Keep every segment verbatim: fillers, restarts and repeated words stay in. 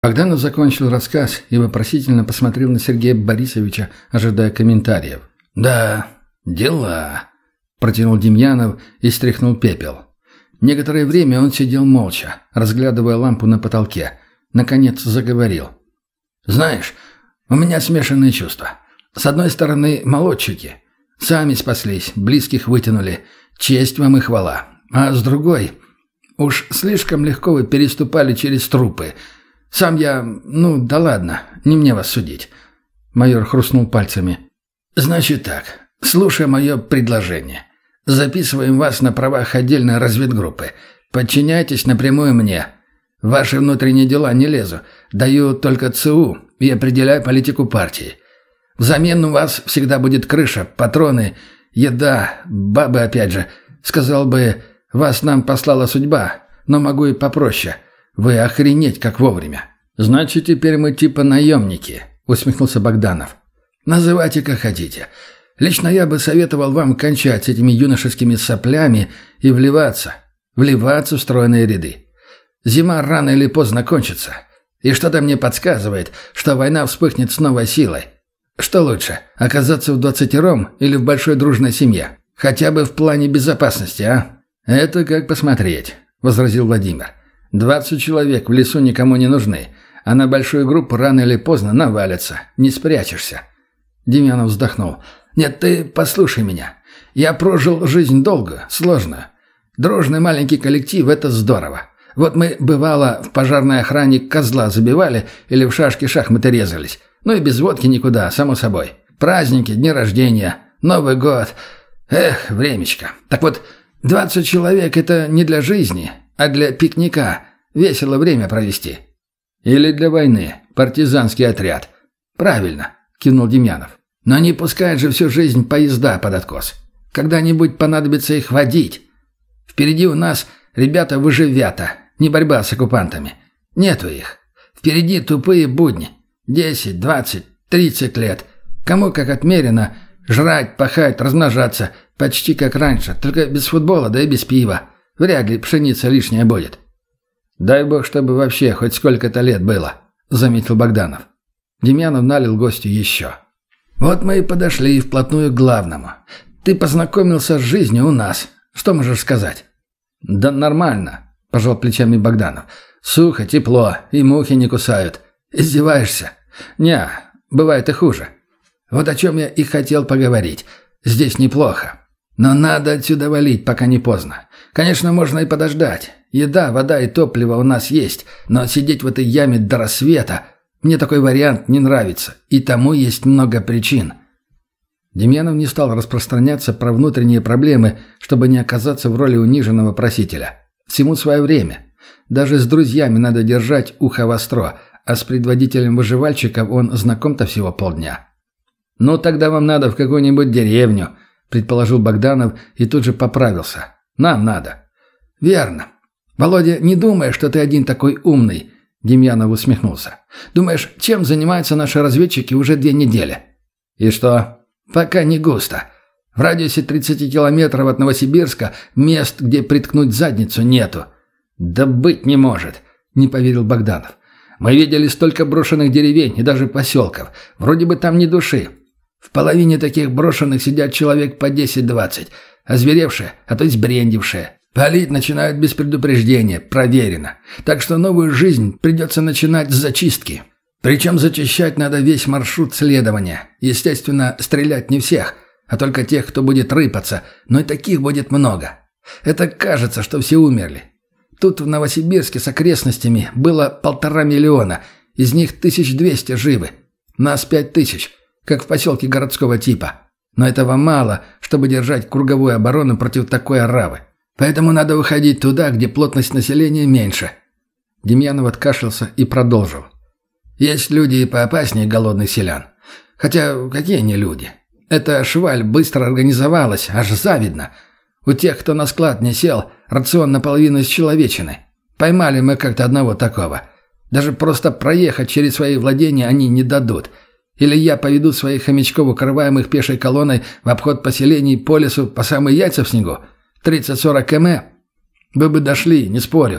Богданов закончил рассказ и вопросительно посмотрел на Сергея Борисовича, ожидая комментариев. «Да, дела», – протянул Демьянов и стряхнул пепел. Некоторое время он сидел молча, разглядывая лампу на потолке. Наконец заговорил. «Знаешь, у меня смешанные чувства. С одной стороны, молодчики. Сами спаслись, близких вытянули. Честь вам и хвала. А с другой, уж слишком легко вы переступали через трупы. Сам я... Ну, да ладно, не мне вас судить». Майор хрустнул пальцами. «Значит так, слушай мое предложение. Записываем вас на правах отдельной разведгруппы. Подчиняйтесь напрямую мне. В ваши внутренние дела не лезу. Даю только ЦУ и определяю политику партии. Взамен у вас всегда будет крыша, патроны, еда, бабы опять же. Сказал бы, вас нам послала судьба, но могу и попроще. Вы охренеть как вовремя». «Значит, теперь мы типа наемники», — усмехнулся Богданов. «Называйте как хотите. Лично я бы советовал вам кончать с этими юношескими соплями и вливаться. Вливаться в стройные ряды. Зима рано или поздно кончится. И что-то мне подсказывает, что война вспыхнет с новой силой. Что лучше, оказаться в двадцатером или в большой дружной семье? Хотя бы в плане безопасности, а?» «Это как посмотреть», — возразил Владимир. «Двадцать человек в лесу никому не нужны, а на большую группу рано или поздно навалятся. Не спрячешься». Демьянов вздохнул. «Нет, ты послушай меня. Я прожил жизнь долгую, сложную. Дружный маленький коллектив – это здорово. Вот мы, бывало, в пожарной охране козла забивали или в шашки-шахматы резались. Ну и без водки никуда, само собой. Праздники, дни рождения, Новый год. Эх, времечко. Так вот, двадцать человек – это не для жизни, а для пикника. Весело время провести». «Или для войны. Партизанский отряд». «Правильно», – кивнул Демьянов. «Но не пускают же всю жизнь поезда под откос. Когда-нибудь понадобится их водить. Впереди у нас ребята-выживята, не борьба с оккупантами. Нету их. Впереди тупые будни. Десять, двадцать, тридцать лет. Кому как отмерено. Жрать, пахать, размножаться. Почти как раньше, только без футбола, да и без пива. Вряд ли пшеница лишняя будет». «Дай бог, чтобы вообще хоть сколько-то лет было», — заметил Богданов. Демьянов налил гостю еще. «Вот мы и подошли вплотную к главному. Ты познакомился с жизнью у нас. Что можешь сказать?» «Да нормально», — пожал плечами Богданов. «Сухо, тепло, и мухи не кусают. Издеваешься?» «Не, бывает и хуже». «Вот о чем я и хотел поговорить. Здесь неплохо. Но надо отсюда валить, пока не поздно. Конечно, можно и подождать. Еда, вода и топливо у нас есть, но сидеть в этой яме до рассвета... Мне такой вариант не нравится, и тому есть много причин». Демьянов не стал распространяться про внутренние проблемы, чтобы не оказаться в роли униженного просителя. Всему свое время. Даже с друзьями надо держать ухо востро, а с предводителем выживальщиков он знаком-то всего полдня. «Ну, тогда вам надо в какую-нибудь деревню», — предположил Богданов и тут же поправился. «Нам надо». «Верно. Володя, не думай, что ты один такой умный», — Демьянов усмехнулся. «Думаешь, чем занимаются наши разведчики уже две недели?» «И что?» «Пока не густо. В радиусе тридцати километров от Новосибирска мест, где приткнуть задницу, нету». «Да быть не может», — не поверил Богданов. «Мы видели столько брошенных деревень и даже поселков. Вроде бы там ни души. В половине таких брошенных сидят человек по десять-двадцать, озверевшие, а то и сбрендившие. Палить начинают без предупреждения, проверено. Так что новую жизнь придется начинать с зачистки. Причем зачищать надо весь маршрут следования. Естественно, стрелять не всех, а только тех, кто будет рыпаться, но и таких будет много. Это кажется, что все умерли. Тут в Новосибирске с окрестностями было полтора миллиона, из них тысяч двести живы. Нас пять тысяч, как в поселке городского типа. Но этого мало, чтобы держать круговую оборону против такой оравы. Поэтому надо выходить туда, где плотность населения меньше». Демьянов откашлялся и продолжил. «Есть люди и поопаснее голодных селян. Хотя какие они люди? Эта шваль быстро организовалась, аж завидно. У тех, кто на склад не сел, рацион наполовину из человечины. Поймали мы как-то одного такого. Даже просто проехать через свои владения они не дадут. Или я поведу своих хомячков, укрываемых пешей колонной, в обход поселений по лесу по самые яйца в снегу. тридцать-сорок километров. Вы бы дошли, не спорю.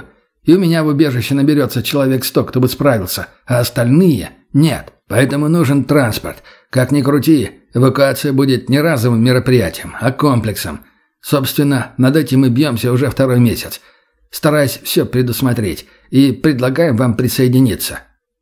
И у меня в убежище наберется человек сто, кто бы справился, а остальные – нет. Поэтому нужен транспорт. Как ни крути, эвакуация будет не разовым мероприятием, а комплексом. Собственно, над этим мы бьемся уже второй месяц. Стараясь все предусмотреть, и предлагаем вам присоединиться».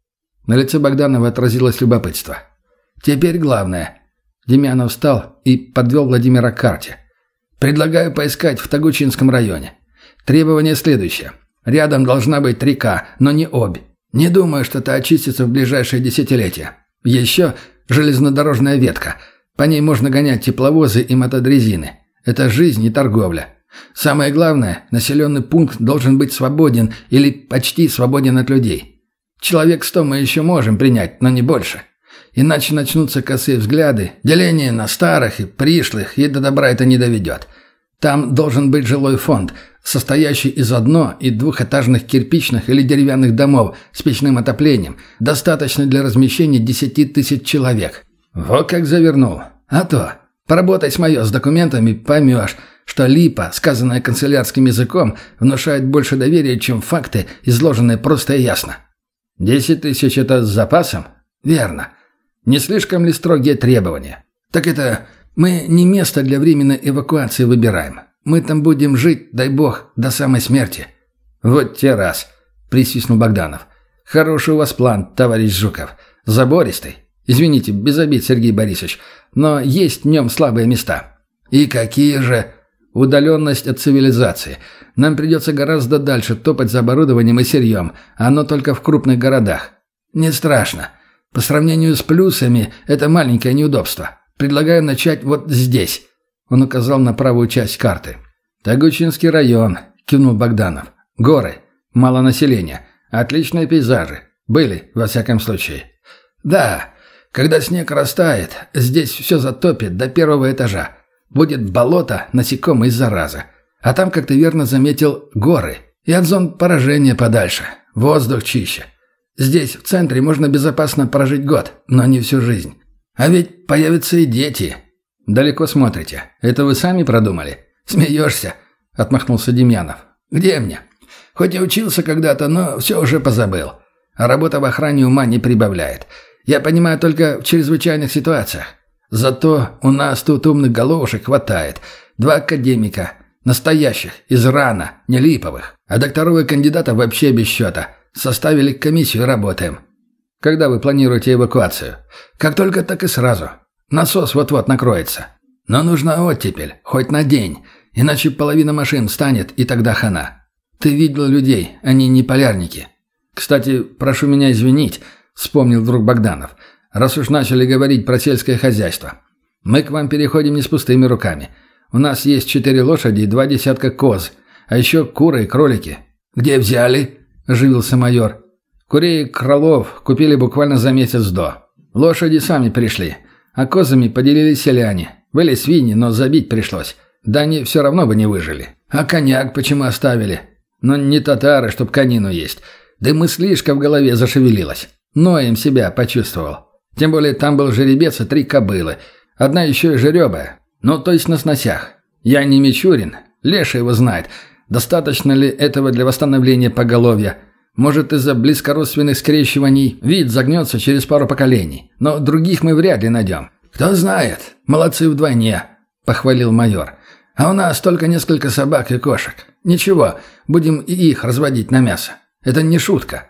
На лице Богданова отразилось любопытство. «Теперь главное». Демьянов встал и подвел Владимира к карте. «Предлагаю поискать в Тогучинском районе. Требование следующее. Рядом должна быть река, но не Обь. Не думаю, что это очистится в ближайшее десятилетие. Еще железнодорожная ветка. По ней можно гонять тепловозы и мотодрезины. Это жизнь и торговля. Самое главное, населенный пункт должен быть свободен или почти свободен от людей. Человек сто мы еще можем принять, но не больше. Иначе начнутся косые взгляды, деление на старых и пришлых, и до добра это не доведет. Там должен быть жилой фонд, состоящий из одно- и двухэтажных кирпичных или деревянных домов с печным отоплением, достаточно для размещения десяти тысяч человек. Вот как завернул. А то, поработай с моё с документами, поймешь, что липа, сказанная канцелярским языком, внушает больше доверия, чем факты, изложенные просто и ясно. Десять тысяч – это с запасом? Верно. Не слишком ли строгие требования? Так это, мы не место для временной эвакуации выбираем. Мы там будем жить, дай бог, до самой смерти. Вот те раз, присвистнул Богданов. Хороший у вас план, товарищ Жуков. Забористый. Извините, без обид, Сергей Борисович, но есть в нем слабые места. И какие же? Удаленность от цивилизации. Нам придется гораздо дальше топать за оборудованием и сырьем, а оно только в крупных городах. Не страшно. По сравнению с плюсами, это маленькое неудобство. Предлагаю начать вот здесь. Он указал на правую часть карты. «Тогучинский район», – кивнул Богданов. «Горы. Мало населения. Отличные пейзажи. Были, во всяком случае». «Да. Когда снег растает, здесь все затопит до первого этажа. Будет болото, насекомые и зараза. А там, как ты верно заметил, горы. И от зон поражения подальше. Воздух чище. Здесь, в центре, можно безопасно прожить год, но не всю жизнь. А ведь появятся и дети». «Далеко смотрите. Это вы сами продумали?» «Смеешься?» – отмахнулся Демьянов. «Где мне? Хоть и учился когда-то, но все уже позабыл. А работа в охране ума не прибавляет. Я понимаю только в чрезвычайных ситуациях. Зато у нас тут умных головушек хватает. Два академика. Настоящих, из РАНа, не липовых. А докторов и кандидатов вообще без счета. Составили комиссию и работаем». «Когда вы планируете эвакуацию?» «Как только, так и сразу. Насос вот-вот накроется. Но нужна оттепель, хоть на день. Иначе половина машин встанет, и тогда хана. Ты видел людей, они не полярники». «Кстати, прошу меня извинить», — вспомнил вдруг Богданов, «раз уж начали говорить про сельское хозяйство. Мы к вам переходим не с пустыми руками. У нас есть четыре лошади и два десятка коз, а еще куры и кролики». «Где взяли?» – оживился майор. «Курей и кролов купили буквально за месяц до. Лошади сами пришли, а козами поделились селяне. Были свиньи, но забить пришлось. Да они все равно бы не выжили. А коняк почему оставили? Но не татары, чтоб конину есть. Да и мыслишка в голове зашевелилась. Ноем себя почувствовал. Тем более там был жеребец и три кобылы. Одна еще и жеребая. Ну, то есть на сносях. Я не Мичурин. Леша его знает. Достаточно ли этого для восстановления поголовья? Может, из-за близкородственных скрещиваний вид загнется через пару поколений. Но других мы вряд ли найдем. «Кто знает. Молодцы вдвойне», — похвалил майор. «А у нас только несколько собак и кошек. Ничего, будем и их разводить на мясо. Это не шутка».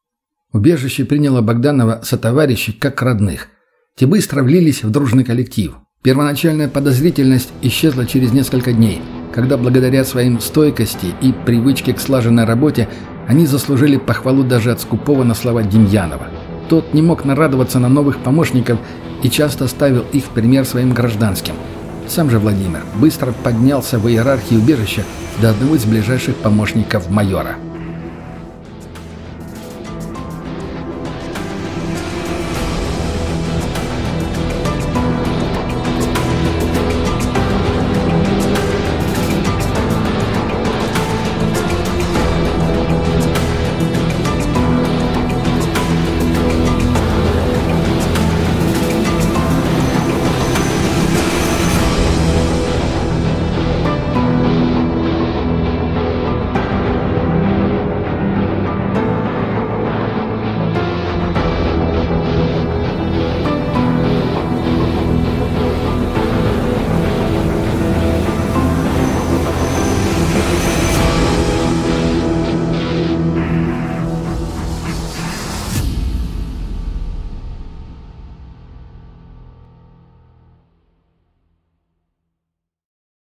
Убежище приняло Богданова сотоварищей как родных. Те быстро влились в дружный коллектив. Первоначальная подозрительность исчезла через несколько дней, когда благодаря своим стойкости и привычке к слаженной работе они заслужили похвалу даже от скупого на слова Демьянова. Тот не мог нарадоваться на новых помощников и часто ставил их в пример своим гражданским. Сам же Владимир быстро поднялся в иерархии убежища до одного из ближайших помощников майора.